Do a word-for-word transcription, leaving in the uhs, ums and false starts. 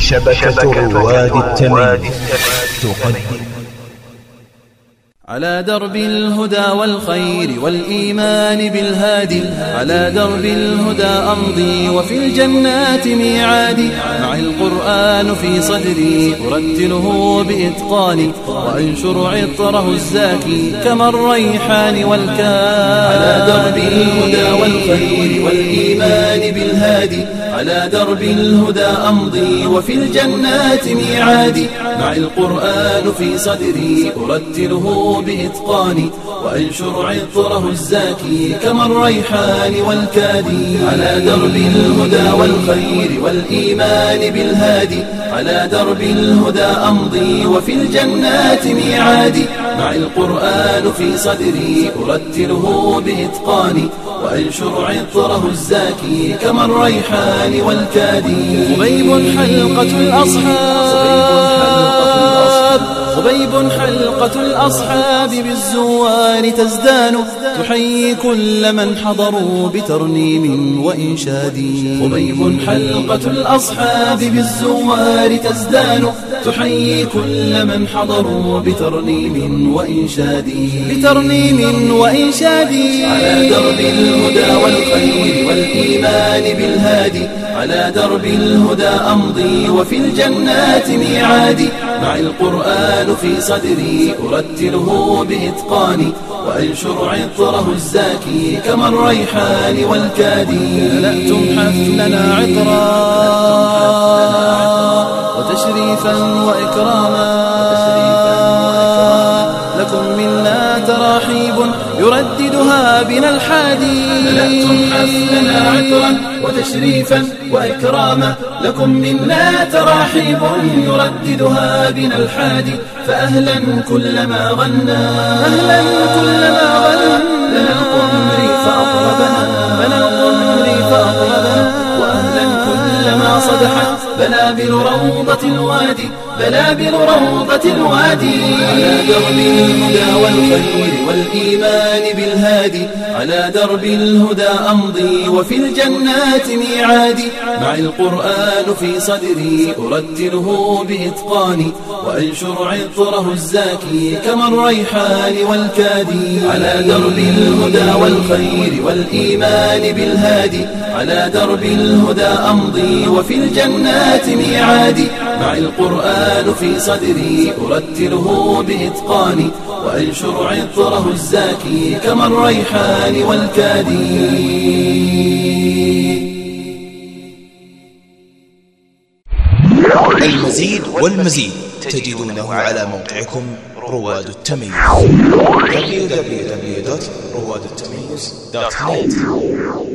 شبكة رواد التمييز تقدم على درب الهدى والخير والإيمان بالهادي، على درب الهدى أمضي وفي الجنات ميعادي، مع القرآن في صدري أرتله بإتقاني، وأنشر عطره الزاكي كما الريحان والكاد. على درب الهدى والخير والإيمان بالهادي، على درب الهدى أمضي وفي الجنات ميعادي، مع القرآن في صدري أرتله بإتقاني، وأنشر عطره الزاكي كما الريحان والكادي. على درب الهدى والخير والإيمان بالهادي، على درب الهدى أمضي وفي الجنات ميعادي، مع القرآن في صدري أرتله بإتقاني، وأنشر عطره الزاكي كما الريحان والكادي. خبيب حلقة الأصحاب، خبيب حلقة الأصحاب بالزوار تزدان، تحيي كل من حضروا بترنيم وإنشاد. خبيب حلقة الأصحاب بالزوار تزدان، تحيي كل من حضروا بترنيم وإنشاد. بترنيم وإنشاد. على درب الهدى والخير والإيمان بالهادي، على درب الهدى أمضي وفي الجنات ميعادي، مع القرآن في صدري أرتله بإتقاني، وأنشر عطره الزاكي كما الريحان والكادي. ملأتم حفلنا عطرا وتشريفا وإكراما، لكم منا تراحيب يرددها بنا الحادي. ملأتم حفلنا عطرا وتشريفا وإكراما، لكم منا تراحيب يرددها بنا الحادي. فأهلا كلما غنى، أهلا كلما غنى لنا القمر فأطربنا، لنا القمر فأطربنا. وأهلا كلما صدحت بلابل روضة الوادي، بلابل روضة الوادي. على درب الهدى والخير والإيمان بالهادي، على درب الهدى أمضي وفي الجنات ميعادي، مع القرآن في صدري أرتله بإتقاني، وأنشر عطره الزاكي كما الريحان والكادي. على درب الهدى والخير والإيمان بالهادي، على درب الهدى أمضي وفي الجنات ميعادي، مع القرآن في صدري أرتله بإتقاني، وأنشر عطره الزاكي كما الريحان والكادي. المزيد والمزيد تجدونه على موقعكم رواد التمييز دبليو دبليو دبليو دوت رواد التمييز دوت نت.